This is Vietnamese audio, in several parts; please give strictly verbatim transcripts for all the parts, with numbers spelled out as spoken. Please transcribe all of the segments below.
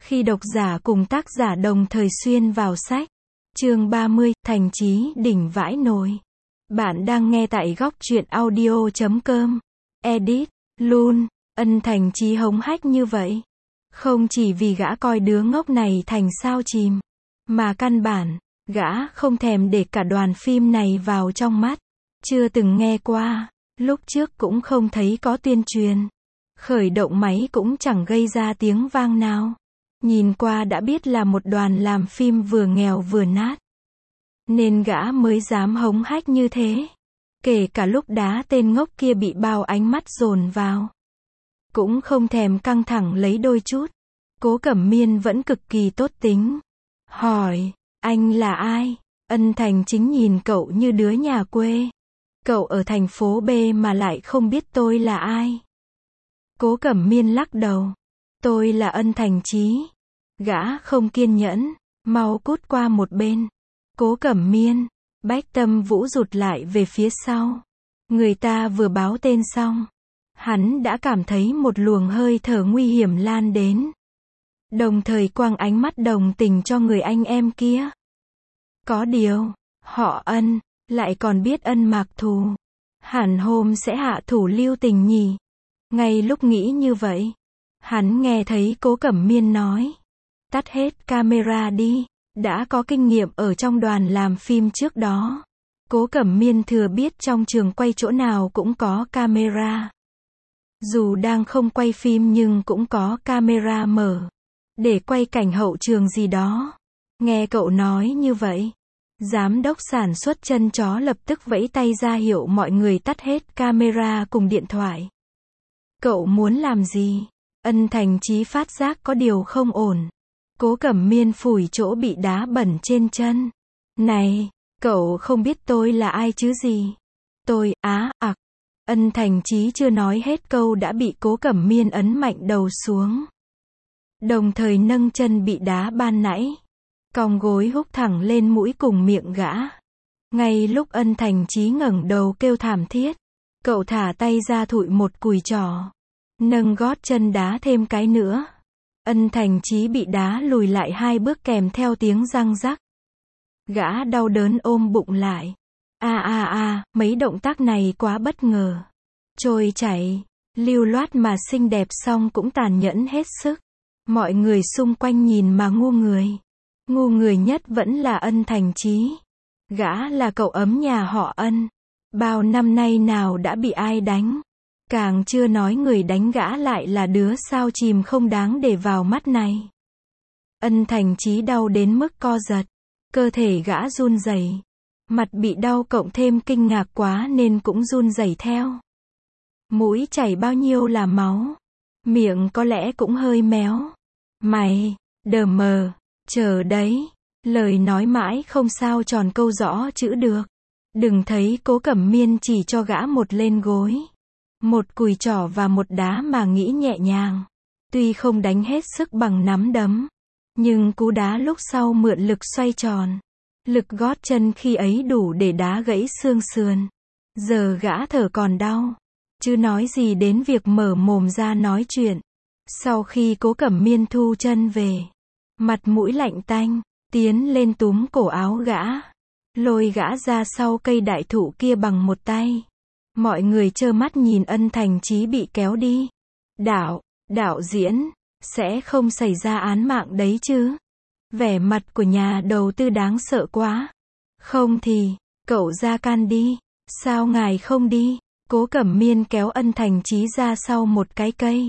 Khi độc giả cùng tác giả đồng thời xuyên vào sách. Chương ba mươi, Thành Chí đỉnh vãi nồi. Bạn đang nghe tại góc truyện audio chấm com. Edit, Lun, Ân Thành Chí hống hách như vậy. Không chỉ vì gã coi đứa ngốc này thành sao chìm, mà căn bản, gã không thèm để cả đoàn phim này vào trong mắt. Chưa từng nghe qua, lúc trước cũng không thấy có tuyên truyền. Khởi động máy cũng chẳng gây ra tiếng vang nào. Nhìn qua đã biết là một đoàn làm phim vừa nghèo vừa nát. Nên gã mới dám hống hách như thế. Kể cả lúc đá tên ngốc kia bị bao ánh mắt dồn vào, cũng không thèm căng thẳng lấy đôi chút. Cố Cẩm Miên vẫn cực kỳ tốt tính. Hỏi, anh là ai? Ân Thành Chính nhìn cậu như đứa nhà quê. Cậu ở thành phố B mà lại không biết tôi là ai? Cố Cẩm Miên lắc đầu. Tôi là Ân Thành Chí. Gã không kiên nhẫn, mau cút qua một bên. Cố Cẩm Miên, Bách Tâm Vũ rụt lại về phía sau. Người ta vừa báo tên xong, hắn đã cảm thấy một luồng hơi thở nguy hiểm lan đến. Đồng thời quăng ánh mắt đồng tình cho người anh em kia. Có điều, họ Ân, lại còn biết Ân Mạc Thù. Hẳn hôm sẽ hạ thủ lưu tình nhỉ. Ngay lúc nghĩ như vậy, hắn nghe thấy Cố Cẩm Miên nói. Tắt hết camera đi. Đã có kinh nghiệm ở trong đoàn làm phim trước đó. Cố Cẩm Miên thừa biết trong trường quay chỗ nào cũng có camera. Dù đang không quay phim nhưng cũng có camera mở. Để quay cảnh hậu trường gì đó. Nghe cậu nói như vậy, giám đốc sản xuất chân chó lập tức vẫy tay ra hiệu mọi người tắt hết camera cùng điện thoại. Cậu muốn làm gì? Ân Thành Chí phát giác có điều không ổn. Cố Cẩm Miên phủi chỗ bị đá bẩn trên chân. Này, cậu không biết tôi là ai chứ gì? Tôi, á, ặc. Ân Thành Chí chưa nói hết câu đã bị Cố Cẩm Miên ấn mạnh đầu xuống. Đồng thời nâng chân bị đá ban nãy. Cong gối húc thẳng lên mũi cùng miệng gã. Ngay lúc Ân Thành Chí ngẩng đầu kêu thảm thiết, cậu thả tay ra thụi một cùi trỏ. Nâng gót chân đá thêm cái nữa. Ân Thành Chí bị đá lùi lại hai bước kèm theo tiếng răng rắc. Gã đau đớn ôm bụng lại. A a a, mấy động tác này quá bất ngờ. Trôi chảy, lưu loát mà xinh đẹp song cũng tàn nhẫn hết sức. Mọi người xung quanh nhìn mà ngu người. Ngu người nhất vẫn là Ân Thành Chí. Gã là cậu ấm nhà họ Ân. Bao năm nay nào đã bị ai đánh. Càng chưa nói người đánh gã lại là đứa sao chìm không đáng để vào mắt này. Ân Thành Chí đau đến mức co giật. Cơ thể gã run rẩy. Mặt bị đau cộng thêm kinh ngạc quá nên cũng run rẩy theo. Mũi chảy bao nhiêu là máu. Miệng có lẽ cũng hơi méo. Mày, đờ mờ, chờ đấy. Lời nói mãi không sao tròn câu rõ chữ được. Đừng thấy Cố Cẩm Miên chỉ cho gã một lên gối. Một cùi trỏ và một đá mà nghĩ nhẹ nhàng. Tuy không đánh hết sức bằng nắm đấm, nhưng cú đá lúc sau mượn lực xoay tròn. Lực gót chân khi ấy đủ để đá gãy xương sườn. Giờ gã thở còn đau. Chứ nói gì đến việc mở mồm ra nói chuyện. Sau khi Cố Cẩm Miên thu chân về, mặt mũi lạnh tanh, tiến lên túm cổ áo gã. Lôi gã ra sau cây đại thụ kia bằng một tay. Mọi người trơ mắt nhìn Ân Thành Chí bị kéo đi. Đạo, đạo diễn, sẽ không xảy ra án mạng đấy chứ? Vẻ mặt của nhà đầu tư đáng sợ quá. Không thì, cậu ra can đi. Sao ngài không đi? Cố Cẩm Miên kéo Ân Thành Chí ra sau một cái cây.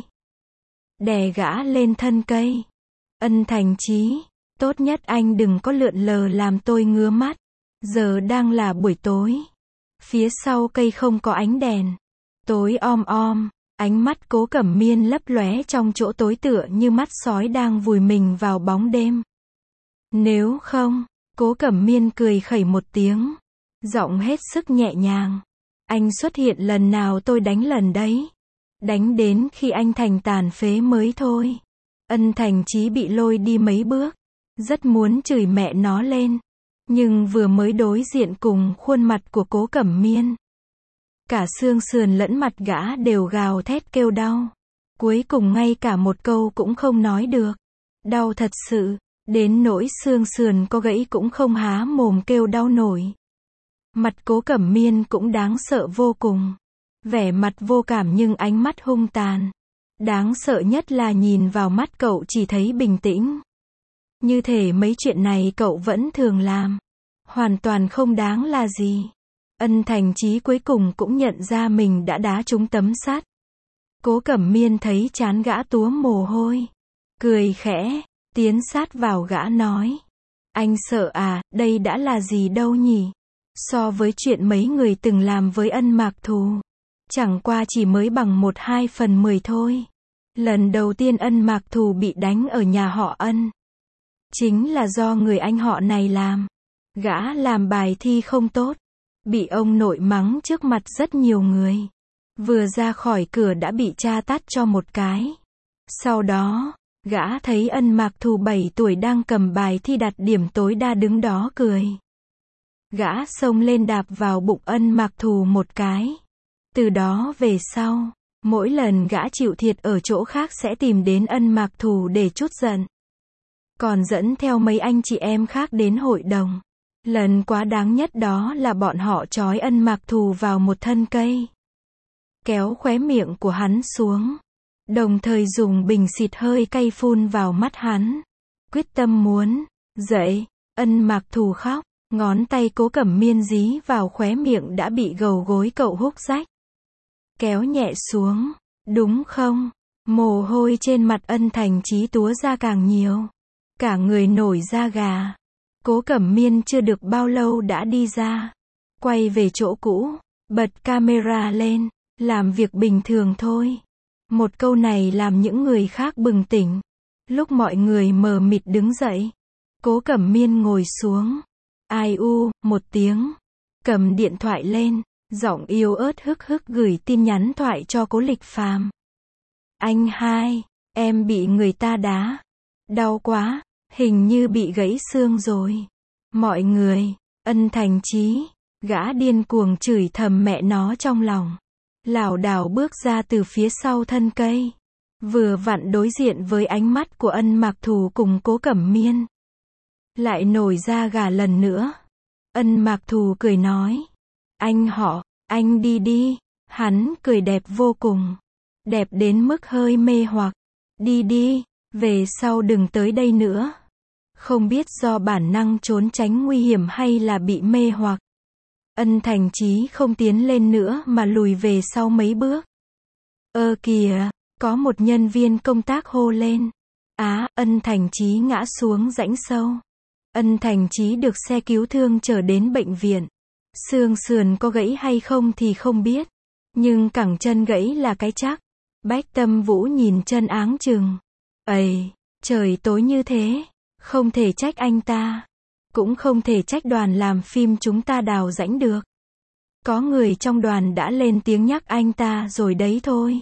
Đè gã lên thân cây. Ân Thành Chí, tốt nhất anh đừng có lượn lờ làm tôi ngứa mắt. Giờ đang là buổi tối. Phía sau cây không có ánh đèn. Tối om om, ánh mắt Cố Cẩm Miên lấp lóe trong chỗ tối tựa như mắt sói đang vùi mình vào bóng đêm. Nếu không, Cố Cẩm Miên cười khẩy một tiếng. Giọng hết sức nhẹ nhàng. Anh xuất hiện lần nào tôi đánh lần đấy. Đánh đến khi anh thành tàn phế mới thôi. Ân Thành Chí bị lôi đi mấy bước. Rất muốn chửi mẹ nó lên. Nhưng vừa mới đối diện cùng khuôn mặt của Cố Cẩm Miên, cả xương sườn lẫn mặt gã đều gào thét kêu đau. Cuối cùng ngay cả một câu cũng không nói được. Đau thật sự, đến nỗi xương sườn có gãy cũng không há mồm kêu đau nổi. Mặt Cố Cẩm Miên cũng đáng sợ vô cùng. Vẻ mặt vô cảm nhưng ánh mắt hung tàn. Đáng sợ nhất là nhìn vào mắt cậu chỉ thấy bình tĩnh. Như thể mấy chuyện này cậu vẫn thường làm. Hoàn toàn không đáng là gì. Ân Thành Chí cuối cùng cũng nhận ra mình đã đá trúng tấm sắt. Cố Cẩm Miên thấy trán gã túa mồ hôi. Cười khẽ, tiến sát vào gã nói. Anh sợ à, đây đã là gì đâu nhỉ? So với chuyện mấy người từng làm với Ân Mạc Thù, chẳng qua chỉ mới bằng một hai phần mười thôi. Lần đầu tiên Ân Mạc Thù bị đánh ở nhà họ Ân, chính là do người anh họ này làm. Gã làm bài thi không tốt, bị ông nội mắng trước mặt rất nhiều người. Vừa ra khỏi cửa đã bị cha tát cho một cái. Sau đó, gã thấy Ân Mạc Thù bảy tuổi đang cầm bài thi đạt điểm tối đa đứng đó cười. Gã xông lên đạp vào bụng Ân Mạc Thù một cái. Từ đó về sau, mỗi lần gã chịu thiệt ở chỗ khác sẽ tìm đến Ân Mạc Thù để trút giận. Còn dẫn theo mấy anh chị em khác đến hội đồng. Lần quá đáng nhất đó là bọn họ trói Ân Mạc Thù vào một thân cây, kéo khóe miệng của hắn xuống, đồng thời dùng bình xịt hơi cay phun vào mắt hắn. Quyết tâm muốn dậy, Ân Mạc Thù khóc, ngón tay Cố Cẩm Miên dí vào khóe miệng đã bị gầu gối cậu húc rách. Kéo nhẹ xuống, đúng không? Mồ hôi trên mặt Ân Thành Chí túa ra càng nhiều. Cả người nổi da gà. Cố Cẩm Miên chưa được bao lâu đã đi ra. Quay về chỗ cũ, bật camera lên, làm việc bình thường thôi. Một câu này làm những người khác bừng tỉnh. Lúc mọi người mờ mịt đứng dậy, Cố Cẩm Miên ngồi xuống. Ai u, một tiếng. Cầm điện thoại lên, giọng yếu ớt hức hức gửi tin nhắn thoại cho Cố Lịch Phàm. Anh hai, em bị người ta đá. Đau quá, hình như bị gãy xương rồi. Mọi người, Ân Thành Chí, gã điên cuồng chửi thầm mẹ nó trong lòng. Lảo đảo bước ra từ phía sau thân cây. Vừa vặn đối diện với ánh mắt của Ân Mạc Thù cùng Cố Cẩm Miên. Lại nổi da gà lần nữa. Ân Mạc Thù cười nói. Anh họ, anh đi đi. Hắn cười đẹp vô cùng. Đẹp đến mức hơi mê hoặc. Đi đi, về sau đừng tới đây nữa. Không biết do bản năng trốn tránh nguy hiểm hay là bị mê hoặc. Ân Thành Chí không tiến lên nữa mà lùi về sau mấy bước. Ơ kìa, có một nhân viên công tác hô lên. Á, Ân Thành Chí ngã xuống rãnh sâu. Ân Thành Chí được xe cứu thương chở đến bệnh viện. Xương sườn có gãy hay không thì không biết. Nhưng cẳng chân gãy là cái chắc. Bách Tâm Vũ nhìn chân áng chừng. Ầy, trời tối như thế. Không thể trách anh ta. Cũng không thể trách đoàn làm phim chúng ta đào rãnh được. Có người trong đoàn đã lên tiếng nhắc anh ta rồi đấy thôi.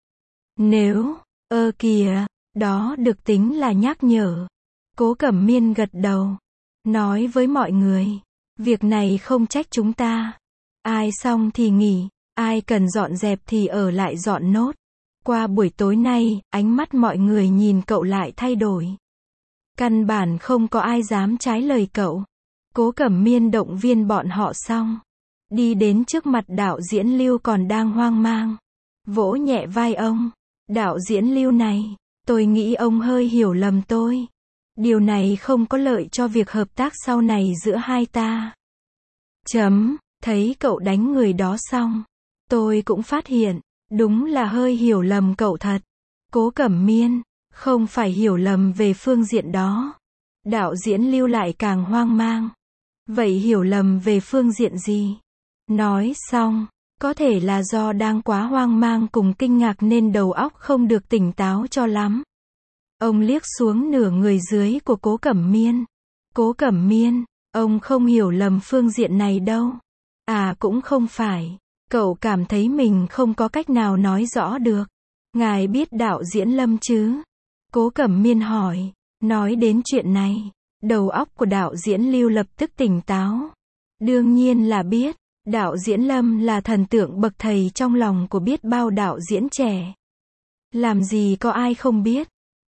Nếu, ơ kìa, đó được tính là nhắc nhở. Cố Cẩm Miên gật đầu. Nói với mọi người. Việc này không trách chúng ta. Ai xong thì nghỉ. Ai cần dọn dẹp thì ở lại dọn nốt. Qua buổi tối nay, ánh mắt mọi người nhìn cậu lại thay đổi. Căn bản không có ai dám trái lời cậu. Cố Cẩm Miên động viên bọn họ xong. Đi đến trước mặt đạo diễn Lưu còn đang hoang mang. Vỗ nhẹ vai ông. Đạo diễn Lưu này, tôi nghĩ ông hơi hiểu lầm tôi. Điều này không có lợi cho việc hợp tác sau này giữa hai ta. Chấm, thấy cậu đánh người đó xong. Tôi cũng phát hiện, đúng là hơi hiểu lầm cậu thật. Cố Cẩm Miên, không phải hiểu lầm về phương diện đó. Đạo diễn Lưu lại càng hoang mang. Vậy hiểu lầm về phương diện gì? Nói xong, có thể là do đang quá hoang mang cùng kinh ngạc nên đầu óc không được tỉnh táo cho lắm. Ông liếc xuống nửa người dưới của Cố Cẩm Miên. Cố Cẩm Miên, ông không hiểu lầm phương diện này đâu. À cũng không phải. Cậu cảm thấy mình không có cách nào nói rõ được. Ngài biết đạo diễn Lâm chứ? Cố Cẩm Miên hỏi. Nói đến chuyện này, đầu óc của đạo diễn Lưu lập tức tỉnh táo. Đương nhiên là biết. Đạo diễn Lâm là thần tượng bậc thầy trong lòng của biết bao đạo diễn trẻ. Làm gì có ai không biết.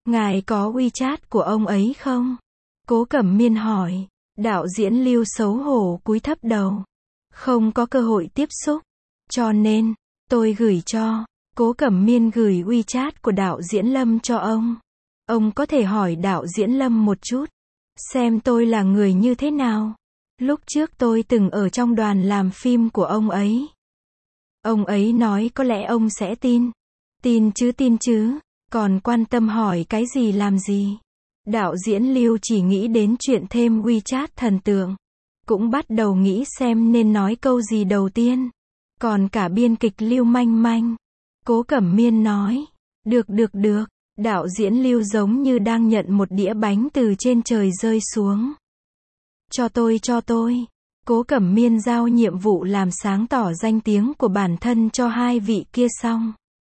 Ngài có WeChat của ông ấy không? Cố Cẩm Miên hỏi. Đạo diễn Lưu xấu hổ cúi thấp đầu. Không có cơ hội tiếp xúc. Cho nên, tôi gửi cho. Cố Cẩm Miên gửi WeChat của đạo diễn Lâm cho ông. Ông có thể hỏi đạo diễn Lâm một chút. Xem tôi là người như thế nào. Lúc trước tôi từng ở trong đoàn làm phim của ông ấy. Ông ấy nói có lẽ ông sẽ tin. Tin chứ tin chứ. Còn quan tâm hỏi cái gì làm gì. Đạo diễn Lưu chỉ nghĩ đến chuyện thêm WeChat thần tượng. Cũng bắt đầu nghĩ xem nên nói câu gì đầu tiên. Còn cả biên kịch Lưu Manh Manh. Cố Cẩm Miên nói. Được được được. Đạo diễn Lưu giống như đang nhận một đĩa bánh từ trên trời rơi xuống. Cho tôi cho tôi. Cố Cẩm Miên giao nhiệm vụ làm sáng tỏ danh tiếng của bản thân cho hai vị kia xong.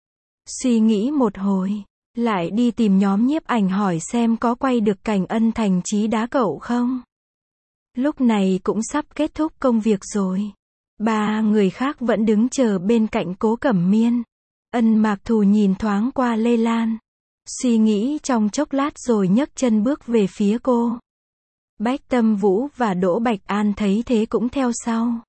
Suy nghĩ một hồi. Lại đi tìm nhóm nhiếp ảnh hỏi xem có quay được cảnh Ân Thành Chí đá cậu không. Lúc này cũng sắp kết thúc công việc rồi. Ba người khác vẫn đứng chờ bên cạnh Cố Cẩm Miên. Ân Mạc Thù nhìn thoáng qua Lê Lan. Suy nghĩ trong chốc lát rồi nhấc chân bước về phía cô. Bách Tâm Vũ và Đỗ Bạch An thấy thế cũng theo sau.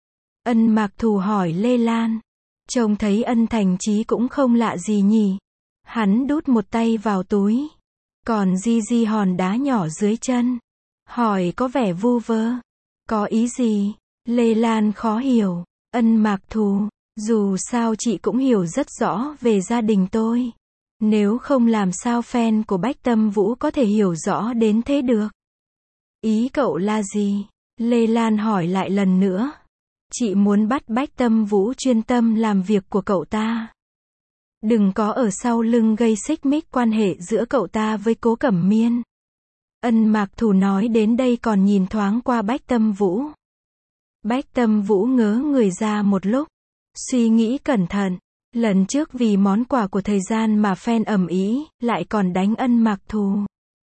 Ân Mạc Thù hỏi Lê Lan. Trông thấy Ân Thành Chí cũng không lạ gì nhỉ. Hắn đút một tay vào túi. Còn di di hòn đá nhỏ dưới chân. Hỏi có vẻ vu vơ. Có ý gì? Lê Lan khó hiểu. Ân Mạc Thù. Dù sao chị cũng hiểu rất rõ về gia đình tôi. Nếu không làm sao fan của Bách Tâm Vũ có thể hiểu rõ đến thế được. Ý cậu là gì? Lê Lan hỏi lại lần nữa. Chị muốn bắt Bách Tâm Vũ chuyên tâm làm việc của cậu ta. Đừng có ở sau lưng gây xích mích quan hệ giữa cậu ta với Cố Cẩm Miên. Ân Mạc Thù nói đến đây còn nhìn thoáng qua Bách Tâm Vũ. Bách Tâm Vũ ngớ người ra một lúc. Suy nghĩ cẩn thận. Lần trước vì món quà của thời gian mà fan ầm ĩ, lại còn đánh Ân Mạc Thù.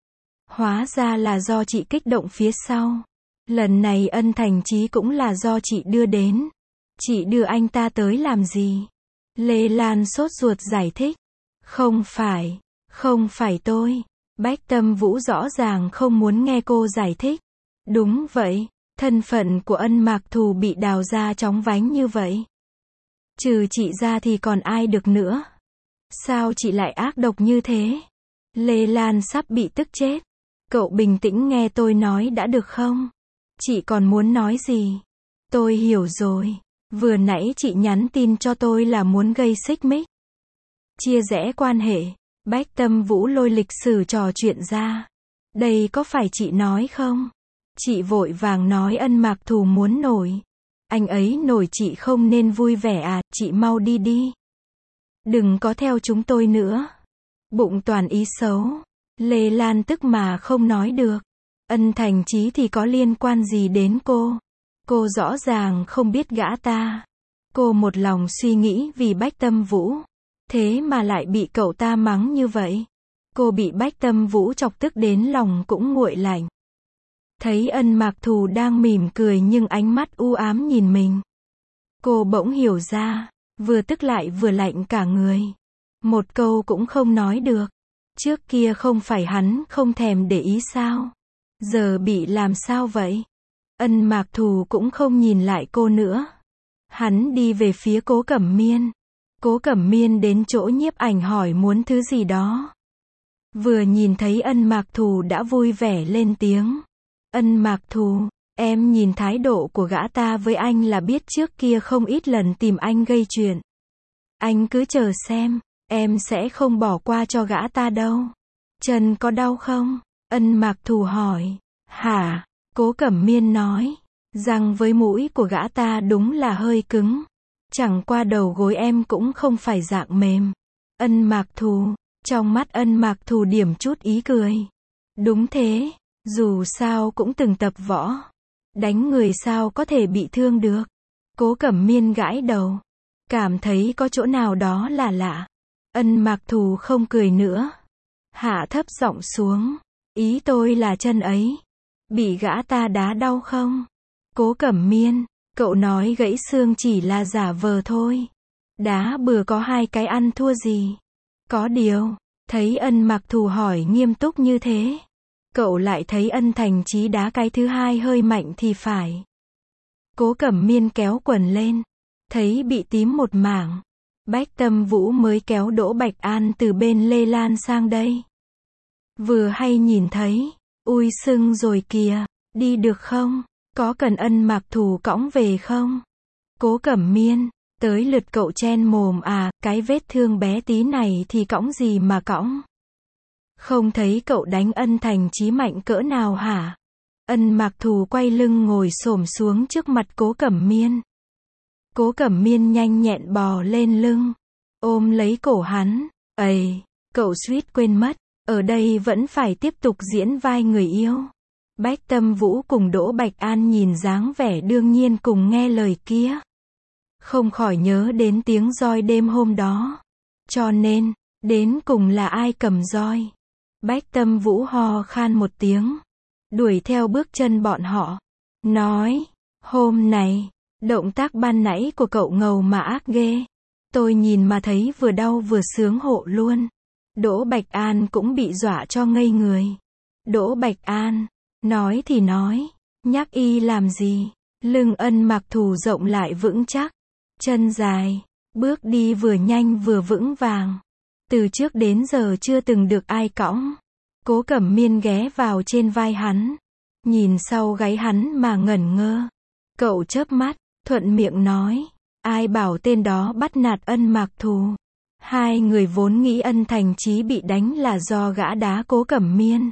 Hóa ra là do chị kích động phía sau. Lần này Ân Thành Chí cũng là do chị đưa đến. Chị đưa anh ta tới làm gì? Lê Lan sốt ruột giải thích. Không phải, không phải tôi. Bách Tâm Vũ rõ ràng không muốn nghe cô giải thích. Đúng vậy, thân phận của Ân Mạc Thù bị đào ra chóng vánh như vậy. Trừ chị ra thì còn ai được nữa? Sao chị lại ác độc như thế? Lê Lan sắp bị tức chết. Cậu bình tĩnh nghe tôi nói đã được không? Chị còn muốn nói gì? Tôi hiểu rồi. Vừa nãy chị nhắn tin cho tôi là muốn gây xích mích. Chia rẽ quan hệ. Bách Tâm Vũ lôi lịch sử trò chuyện ra. Đây có phải chị nói không? Chị vội vàng nói Ân Mạc Thù muốn nổi. Anh ấy nổi chị không nên vui vẻ à, chị mau đi đi. Đừng có theo chúng tôi nữa. Bụng toàn ý xấu. Lê Lan tức mà không nói được. Ân Thành Chí thì có liên quan gì đến cô? Cô rõ ràng không biết gã ta. Cô một lòng suy nghĩ vì Bách Tâm Vũ. Thế mà lại bị cậu ta mắng như vậy. Cô bị Bách Tâm Vũ chọc tức đến lòng cũng nguội lạnh. Thấy Ân Mạc Thù đang mỉm cười nhưng ánh mắt u ám nhìn mình. Cô bỗng hiểu ra, vừa tức lại vừa lạnh cả người. Một câu cũng không nói được. Trước kia không phải hắn không thèm để ý sao? Giờ bị làm sao vậy? Ân Mạc Thù cũng không nhìn lại cô nữa. Hắn đi về phía Cố Cẩm Miên. Cố Cẩm Miên đến chỗ nhiếp ảnh hỏi muốn thứ gì đó. Vừa nhìn thấy Ân Mạc Thù đã vui vẻ lên tiếng. Ân Mạc Thù, em nhìn thái độ của gã ta với anh là biết trước kia không ít lần tìm anh gây chuyện. Anh cứ chờ xem, em sẽ không bỏ qua cho gã ta đâu. Chân có đau không? Ân Mạc Thù hỏi. Hả? Cố Cẩm Miên nói. Răng với mũi của gã ta đúng là hơi cứng. Chẳng qua đầu gối em cũng không phải dạng mềm. Ân Mạc Thù, trong mắt Ân Mạc Thù điểm chút ý cười. Đúng thế, dù sao cũng từng tập võ. Đánh người sao có thể bị thương được. Cố Cẩm Miên gãi đầu. Cảm thấy có chỗ nào đó là lạ. Ân Mạc Thù không cười nữa. Hạ thấp giọng xuống. Ý tôi là chân ấy. Bị gã ta đá đau không? Cố Cẩm Miên, cậu nói gãy xương chỉ là giả vờ thôi. Đá bừa có hai cái ăn thua gì. Có điều, Thấy Ân Mặc Thù hỏi nghiêm túc như thế, cậu lại thấy Ân Thành Chí đá cái thứ hai hơi mạnh thì phải. Cố Cẩm Miên kéo quần lên, thấy bị tím một mảng. Bách Tâm Vũ mới kéo Đỗ Bạch An từ bên lê lan sang đây. Vừa hay nhìn thấy, ui sưng rồi kìa, đi được không? Có cần Ân Mặc Thù cõng về không? Cố Cẩm Miên, tới lượt cậu chen mồm à, cái vết thương bé tí này thì cõng gì mà cõng? Không thấy cậu đánh Ân Thành Chí mạnh cỡ nào hả? Ân Mặc Thù quay lưng ngồi xổm xuống trước mặt Cố Cẩm Miên. Cố Cẩm Miên nhanh nhẹn bò lên lưng, ôm lấy cổ hắn. Ầy, cậu suýt quên mất, ở đây vẫn phải tiếp tục diễn vai người yêu. Bách Tâm Vũ cùng Đỗ Bạch An nhìn dáng vẻ đương nhiên cùng nghe lời kia, không khỏi nhớ đến tiếng roi đêm hôm đó. Cho nên, đến cùng là ai cầm roi? Bách Tâm Vũ ho khan một tiếng, đuổi theo bước chân bọn họ, nói, hôm này, động tác ban nãy của cậu ngầu mà ác ghê. Tôi nhìn mà thấy vừa đau vừa sướng hộ luôn. Đỗ Bạch An cũng bị dọa cho ngây người. Đỗ Bạch An, nói thì nói, nhắc y làm gì? Lưng Ân Mặc Thù rộng lại vững chắc, chân dài, bước đi vừa nhanh vừa vững vàng. Từ trước đến giờ chưa từng được ai cõng. Cố Cẩm Miên ghé vào trên vai hắn, nhìn sau gáy hắn mà ngẩn ngơ. Cậu chớp mắt, thuận miệng nói, ai bảo tên đó bắt nạt Ân Mặc Thù. Hai người vốn nghĩ Ân Thành Chí bị đánh là do gã đá Cố Cẩm Miên.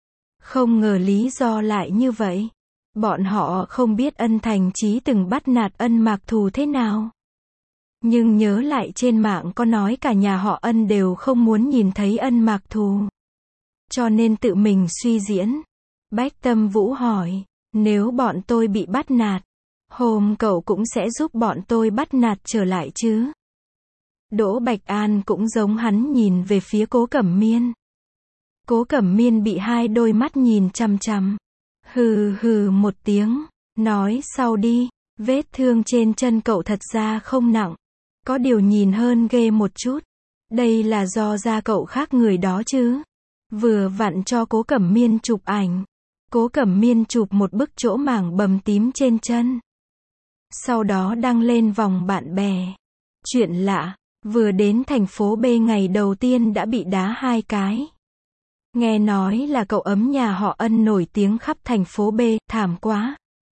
Không ngờ lý do lại như vậy. Bọn họ không biết Ân Thành Chí từng bắt nạt Ân Mặc Thù thế nào. Nhưng nhớ lại trên mạng có nói cả nhà họ Ân đều không muốn nhìn thấy Ân Mặc Thù. Cho nên tự mình suy diễn. Bách Tâm Vũ hỏi, nếu bọn tôi bị bắt nạt, hôm cậu cũng sẽ giúp bọn tôi bắt nạt trở lại chứ? Đỗ Bạch An cũng giống hắn nhìn về phía Cố Cẩm Miên. Cố Cẩm Miên bị hai đôi mắt nhìn chằm chằm. Hừ hừ một tiếng, nói sau đi, vết thương trên chân cậu thật ra không nặng. Có điều nhìn hơn ghê một chút. Đây là do da cậu khác người đó chứ. Vừa vặn cho Cố Cẩm Miên chụp ảnh. Cố Cẩm Miên chụp một bức chỗ mảng bầm tím trên chân. Sau đó đăng lên vòng bạn bè. Chuyện lạ, vừa đến thành phố B ngày đầu tiên đã bị đá hai cái. Nghe nói là cậu ấm nhà họ Ân nổi tiếng khắp thành phố B, thảm quá.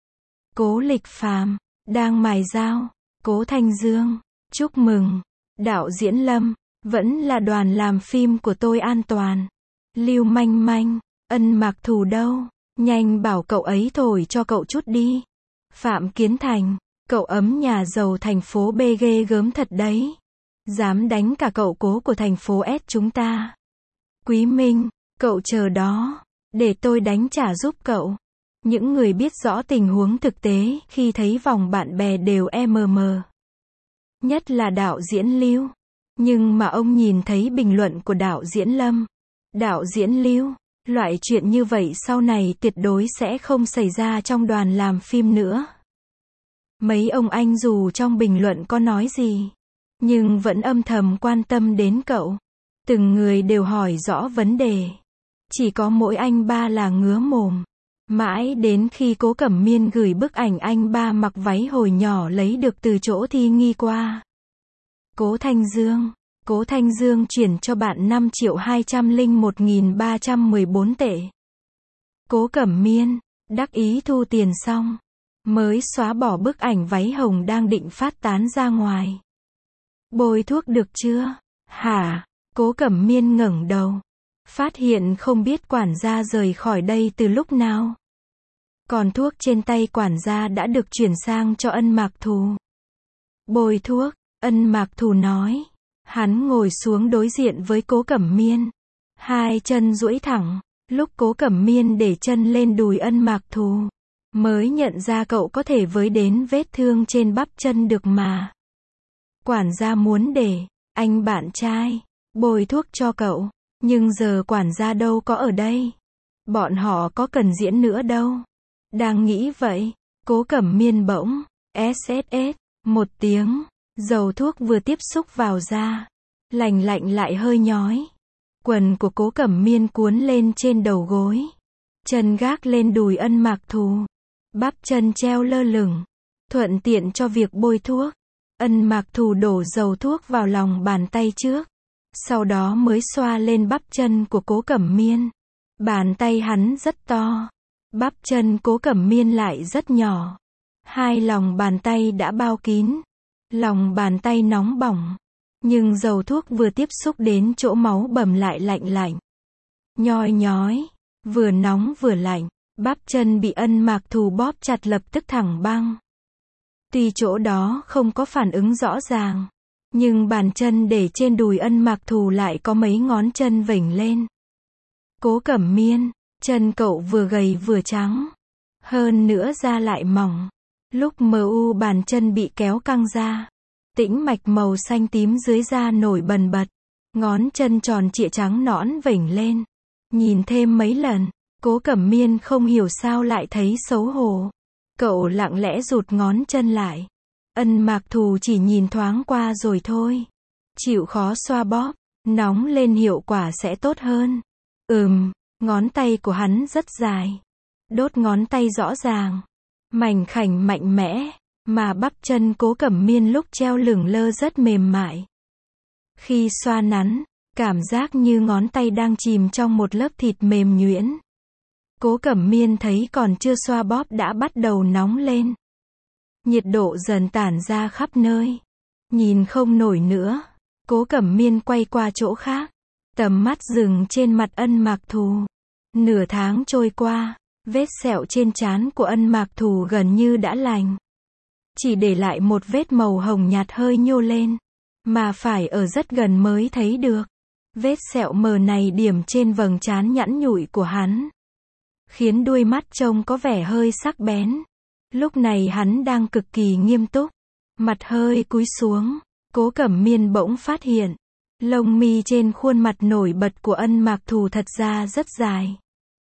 Cố Lịch Phàm, đang mài dao. Cố Thanh Dương, chúc mừng. Đạo diễn Lâm, vẫn là đoàn làm phim của tôi an toàn. Lưu Manh Manh, Ân Mặc Thù đâu? Nhanh bảo cậu ấy thổi cho cậu chút đi. Phạm Kiến Thành, cậu ấm nhà giàu thành phố B ghê gớm thật đấy. Dám đánh cả cậu Cố của thành phố S chúng ta. Quý Minh, cậu chờ đó, để tôi đánh trả giúp cậu. Những người biết rõ tình huống thực tế khi thấy vòng bạn bè đều em mờ. Nhất là đạo diễn Lưu. Nhưng mà ông nhìn thấy bình luận của đạo diễn Lâm. Đạo diễn Lưu, loại chuyện như vậy sau này tuyệt đối sẽ không xảy ra trong đoàn làm phim nữa. Mấy ông anh dù trong bình luận có nói gì, nhưng vẫn âm thầm quan tâm đến cậu. Từng người đều hỏi rõ vấn đề. Chỉ có mỗi anh ba là ngứa mồm. Mãi đến khi Cố Cẩm Miên gửi bức ảnh anh ba mặc váy hồi nhỏ lấy được từ chỗ thi nghi qua. Cố Thanh Dương. Cố Thanh Dương chuyển cho bạn năm triệu hai trăm lẻ một nghìn ba trăm mười bốn tệ. Cố Cẩm Miên, đắc ý thu tiền xong, mới xóa bỏ bức ảnh váy hồng đang định phát tán ra ngoài. Bôi thuốc được chưa? Hả? Cố Cẩm Miên ngẩng đầu. Phát hiện không biết quản gia rời khỏi đây từ lúc nào. Còn thuốc trên tay quản gia đã được chuyển sang cho Ân Mặc Thù. Bôi thuốc, Ân Mặc Thù nói. Hắn ngồi xuống đối diện với Cố Cẩm Miên. Hai chân duỗi thẳng. Lúc Cố Cẩm Miên để chân lên đùi Ân Mặc Thù, mới nhận ra cậu có thể với đến vết thương trên bắp chân được mà. Quản gia muốn để anh bạn trai bôi thuốc cho cậu. Nhưng giờ quản gia đâu có ở đây. Bọn họ có cần diễn nữa đâu. Đang nghĩ vậy, Cố Cẩm Miên bỗng ét ét ét một tiếng. Dầu thuốc vừa tiếp xúc vào da, lành lạnh lại hơi nhói. Quần của Cố Cẩm Miên cuốn lên trên đầu gối. Chân gác lên đùi Ân Mạc Thù. Bắp chân treo lơ lửng. Thuận tiện cho việc bôi thuốc. Ân Mạc Thù đổ dầu thuốc vào lòng bàn tay trước. Sau đó mới xoa lên bắp chân của Cố Cẩm Miên. Bàn tay hắn rất to. Bắp chân Cố Cẩm Miên lại rất nhỏ. Hai lòng bàn tay đã bao kín. Lòng bàn tay nóng bỏng. Nhưng dầu thuốc vừa tiếp xúc đến chỗ máu bầm lại lạnh lạnh. Nhoi nhói. Vừa nóng vừa lạnh. Bắp chân bị Ân Mạc Thù bóp chặt lập tức thẳng băng. Tuy chỗ đó không có phản ứng rõ ràng. Nhưng bàn chân để trên đùi Ân Mạc Thù lại có mấy ngón chân vểnh lên. Cố Cẩm Miên, chân cậu vừa gầy vừa trắng. Hơn nữa da lại mỏng. Lúc mờ u bàn chân bị kéo căng ra. Tĩnh mạch màu xanh tím dưới da nổi bần bật. Ngón chân tròn trịa trắng nõn vểnh lên. Nhìn thêm mấy lần, Cố Cẩm Miên không hiểu sao lại thấy xấu hổ. Cậu lặng lẽ rụt ngón chân lại. Ân Mạc Thù chỉ nhìn thoáng qua rồi thôi. Chịu khó xoa bóp, nóng lên hiệu quả sẽ tốt hơn. Ừm, ngón tay của hắn rất dài. Đốt ngón tay rõ ràng. Mảnh khảnh mạnh mẽ. Mà bắp chân Cố Cẩm Miên lúc treo lửng lơ rất mềm mại. Khi xoa nắn, cảm giác như ngón tay đang chìm trong một lớp thịt mềm nhuyễn. Cố Cẩm Miên thấy còn chưa xoa bóp đã bắt đầu nóng lên. Nhiệt độ dần tản ra khắp nơi. Nhìn không nổi nữa. Cố Cẩm Miên quay qua chỗ khác. Tầm mắt dừng trên mặt Ân Mạc Thù. Nửa tháng trôi qua, vết sẹo trên trán của Ân Mạc Thù gần như đã lành. Chỉ để lại một vết màu hồng nhạt hơi nhô lên. Mà phải ở rất gần mới thấy được. Vết sẹo mờ này điểm trên vầng trán nhẵn nhụi của hắn. Khiến đuôi mắt trông có vẻ hơi sắc bén. Lúc này hắn đang cực kỳ nghiêm túc. Mặt hơi cúi xuống. Cố Cẩm Miên bỗng phát hiện. Lông mi trên khuôn mặt nổi bật của Ân Mạc Thù thật ra rất dài.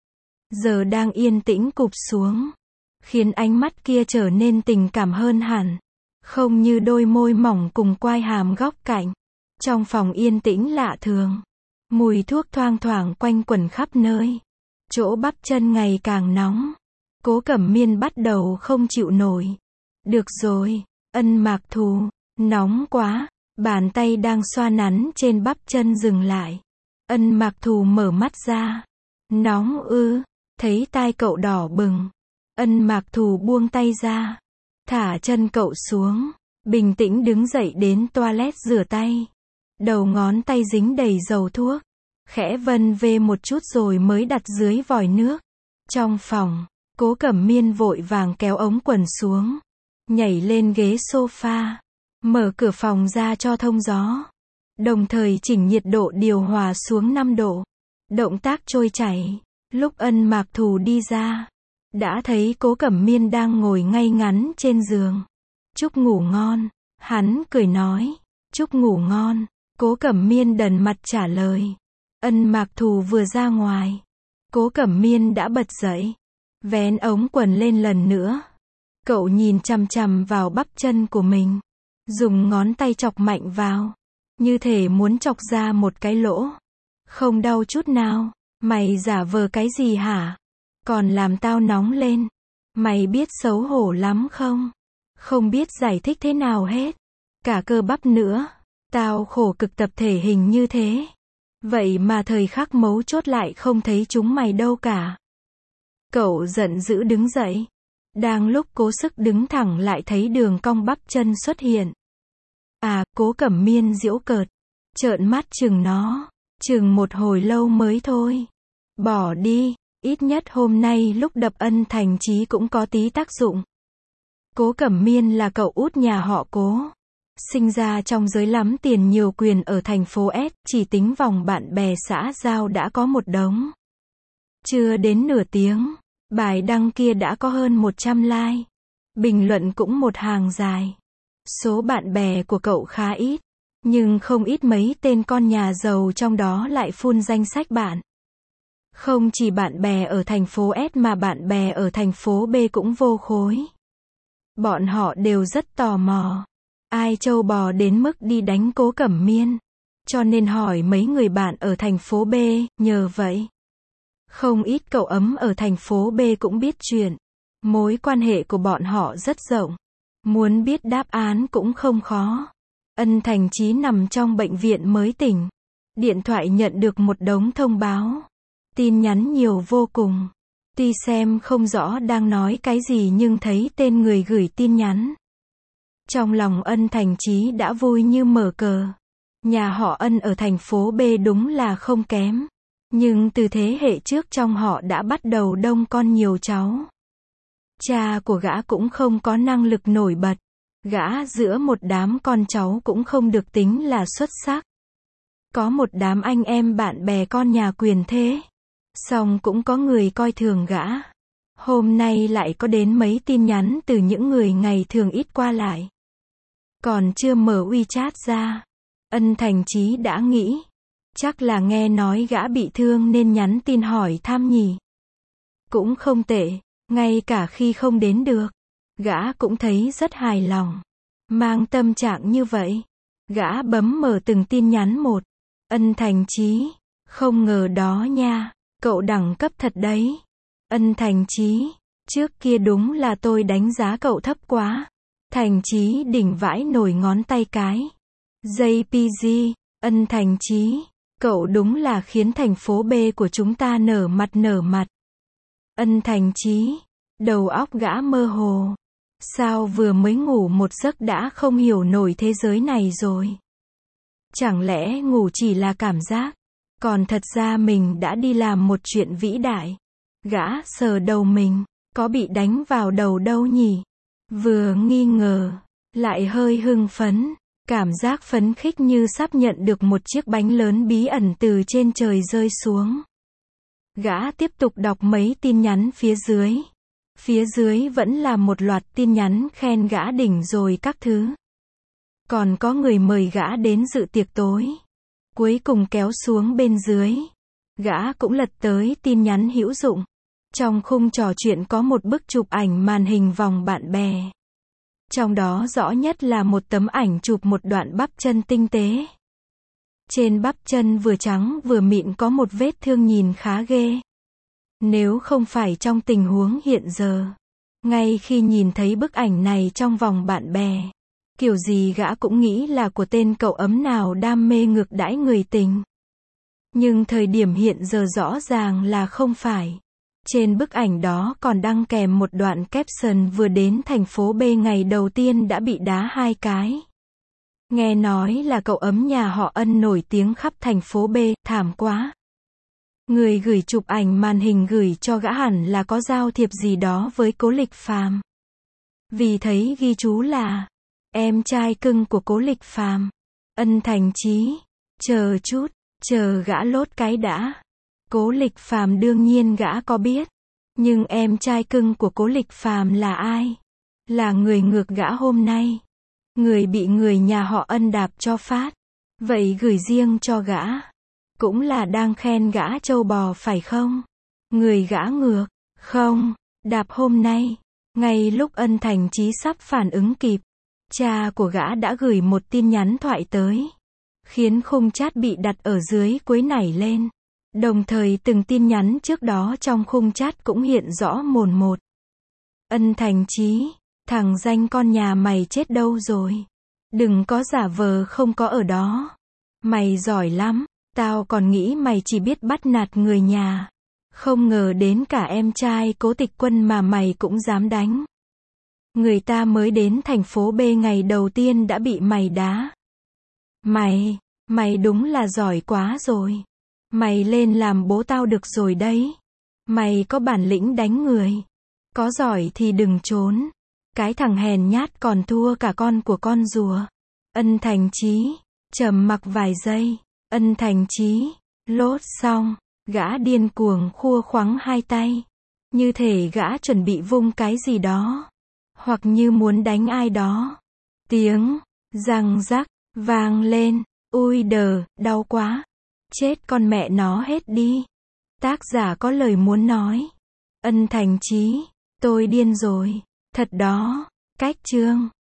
Giờ đang yên tĩnh cụp xuống. Khiến ánh mắt kia trở nên tình cảm hơn hẳn. Không như đôi môi mỏng cùng quai hàm góc cạnh. Trong phòng yên tĩnh lạ thường. Mùi thuốc thoang thoảng quanh quẩn khắp nơi. Chỗ bắp chân ngày càng nóng. Cố Cẩm Miên bắt đầu không chịu nổi. Được rồi, Ân Mạc Thù, nóng quá. Bàn tay đang xoa nắn trên bắp chân dừng lại. Ân Mạc Thù mở mắt ra. Nóng ư, thấy tai cậu đỏ bừng. Ân Mạc Thù buông tay ra. Thả chân cậu xuống. Bình tĩnh đứng dậy đến toilet rửa tay. Đầu ngón tay dính đầy dầu thuốc. Khẽ vân về một chút rồi mới đặt dưới vòi nước. Trong phòng, Cố Cẩm Miên vội vàng kéo ống quần xuống. Nhảy lên ghế sofa. Mở cửa phòng ra cho thông gió. Đồng thời chỉnh nhiệt độ điều hòa xuống năm độ. Động tác trôi chảy. Lúc Ân Mạc Thù đi ra, đã thấy Cố Cẩm Miên đang ngồi ngay ngắn trên giường. Chúc ngủ ngon. Hắn cười nói. Chúc ngủ ngon. Cố Cẩm Miên đần mặt trả lời. Ân Mạc Thù vừa ra ngoài. Cố Cẩm Miên đã bật dậy. Vén ống quần lên lần nữa. Cậu nhìn chằm chằm vào bắp chân của mình. Dùng ngón tay chọc mạnh vào. Như thể muốn chọc ra một cái lỗ. Không đau chút nào. Mày giả vờ cái gì hả? Còn làm tao nóng lên. Mày biết xấu hổ lắm không? Không biết giải thích thế nào hết. Cả cơ bắp nữa. Tao khổ cực tập thể hình như thế. Vậy mà thời khắc mấu chốt lại không thấy chúng mày đâu cả. Cậu giận dữ đứng dậy. Đang lúc cố sức đứng thẳng lại thấy đường cong bắp chân xuất hiện. À, Cố Cẩm Miên giễu cợt. Trợn mắt chừng nó. Chừng một hồi lâu mới thôi. Bỏ đi. Ít nhất hôm nay lúc đập Ân Thành Chí cũng có tí tác dụng. Cố Cẩm Miên là cậu út nhà họ Cố. Sinh ra trong giới lắm tiền nhiều quyền ở thành phố S, chỉ tính vòng bạn bè xã giao đã có một đống. Chưa đến nửa tiếng, bài đăng kia đã có hơn một trăm like. Bình luận cũng một hàng dài. Số bạn bè của cậu khá ít, nhưng không ít mấy tên con nhà giàu trong đó lại phun danh sách bạn. Không chỉ bạn bè ở thành phố S mà bạn bè ở thành phố B cũng vô khối. Bọn họ đều rất tò mò. Ai trâu bò đến mức đi đánh Cố Cẩm Miên. cho nên hỏi mấy người bạn ở thành phố B, nhờ vậy. Không ít cậu ấm ở thành phố B cũng biết chuyện. Mối quan hệ của bọn họ rất rộng. Muốn biết đáp án cũng không khó. Ân Thành Chí nằm trong bệnh viện mới tỉnh. Điện thoại nhận được một đống thông báo. Tin nhắn nhiều vô cùng. Tuy xem không rõ đang nói cái gì nhưng thấy tên người gửi tin nhắn. Trong lòng Ân Thành Chí đã vui như mở cờ. Nhà họ Ân ở thành phố B đúng là không kém. Nhưng từ thế hệ trước trong họ đã bắt đầu đông con nhiều cháu. Cha của gã cũng không có năng lực nổi bật. Gã giữa một đám con cháu cũng không được tính là xuất sắc. Có một đám anh em bạn bè con nhà quyền thế. Song cũng có người coi thường gã. Hôm nay lại có đến mấy tin nhắn từ những người ngày thường ít qua lại. Còn chưa mở WeChat ra. Ân Thành Chí đã nghĩ. Chắc là nghe nói gã bị thương nên nhắn tin hỏi thăm nhỉ. Cũng không tệ. Ngay cả khi không đến được. Gã cũng thấy rất hài lòng. Mang tâm trạng như vậy. Gã bấm mở từng tin nhắn một. Ân Thành Chí. Không ngờ đó nha. Cậu đẳng cấp thật đấy. Ân Thành Chí. Trước kia đúng là tôi đánh giá cậu thấp quá. Thành Chí đỉnh vãi nổi ngón tay cái. gi pê giê. Ân Thành Chí. Cậu đúng là khiến thành phố B của chúng ta nở mặt nở mặt. Ân Thành Chí. Đầu óc gã mơ hồ. Sao vừa mới ngủ một giấc đã không hiểu nổi thế giới này rồi? Chẳng lẽ ngủ chỉ là cảm giác? Còn thật ra mình đã đi làm một chuyện vĩ đại. Gã sờ đầu mình. Có bị đánh vào đầu đâu nhỉ? Vừa nghi ngờ. Lại hơi hưng phấn. Cảm giác phấn khích như sắp nhận được một chiếc bánh lớn bí ẩn từ trên trời rơi xuống. Gã tiếp tục đọc mấy tin nhắn phía dưới. Phía dưới vẫn là một loạt tin nhắn khen gã đỉnh rồi các thứ. Còn có người mời gã đến dự tiệc tối. Cuối cùng kéo xuống bên dưới. Gã cũng lật tới tin nhắn hữu dụng. Trong khung trò chuyện có một bức chụp ảnh màn hình vòng bạn bè. Trong đó rõ nhất là một tấm ảnh chụp một đoạn bắp chân tinh tế. Trên bắp chân vừa trắng vừa mịn có một vết thương nhìn khá ghê. Nếu không phải trong tình huống hiện giờ. Ngay khi nhìn thấy bức ảnh này trong vòng bạn bè. Kiểu gì gã cũng nghĩ là của tên cậu ấm nào đam mê ngược đãi người tình. Nhưng thời điểm hiện giờ rõ ràng là không phải. Trên bức ảnh đó còn đăng kèm một đoạn caption vừa đến thành phố B ngày đầu tiên đã bị đá hai cái. Nghe nói là cậu ấm nhà họ Ân nổi tiếng khắp thành phố B, thảm quá. Người gửi chụp ảnh màn hình gửi cho gã hẳn là có giao thiệp gì đó với Cố Lịch Phàm. Vì thấy ghi chú là em trai cưng của Cố Lịch Phàm. Ân Thành Chí. Chờ chút, chờ gã lốt cái đã. Cố Lịch Phàm đương nhiên gã có biết. Nhưng em trai cưng của Cố Lịch Phàm là ai? Là người ngược gã hôm nay. Người bị người nhà họ Ân đạp cho phát. Vậy gửi riêng cho gã. Cũng là đang khen gã trâu bò phải không? Người gã ngược. Không, đạp hôm nay. Ngay lúc Ân Thành Chí sắp phản ứng kịp. Cha của gã đã gửi một tin nhắn thoại tới. Khiến khung chat bị đặt ở dưới cuối nảy lên. Đồng thời từng tin nhắn trước đó trong khung chat cũng hiện rõ mồn một. Ân Thành Chí, thằng danh con nhà mày chết đâu rồi? Đừng có giả vờ không có ở đó. Mày giỏi lắm, tao còn nghĩ mày chỉ biết bắt nạt người nhà. Không ngờ đến cả em trai Cố Tịch Quân mà mày cũng dám đánh. Người ta mới đến thành phố B ngày đầu tiên đã bị mày đá. Mày, mày đúng là giỏi quá rồi. Mày lên làm bố tao được rồi đấy. Mày có bản lĩnh đánh người. Có giỏi thì đừng trốn. Cái thằng hèn nhát còn thua cả con của con rùa. Ân Thành Chí. Trầm mặc vài giây. Ân Thành Chí. Lốt xong. Gã điên cuồng khua khoắng hai tay. Như thể gã chuẩn bị vung cái gì đó. Hoặc như muốn đánh ai đó. Tiếng. Răng rắc. Vang lên. Ui đờ, đau quá. Chết con mẹ nó hết đi. Tác giả có lời muốn nói. Ân Thành Chí. Tôi điên rồi. Thật đó. Cách chương.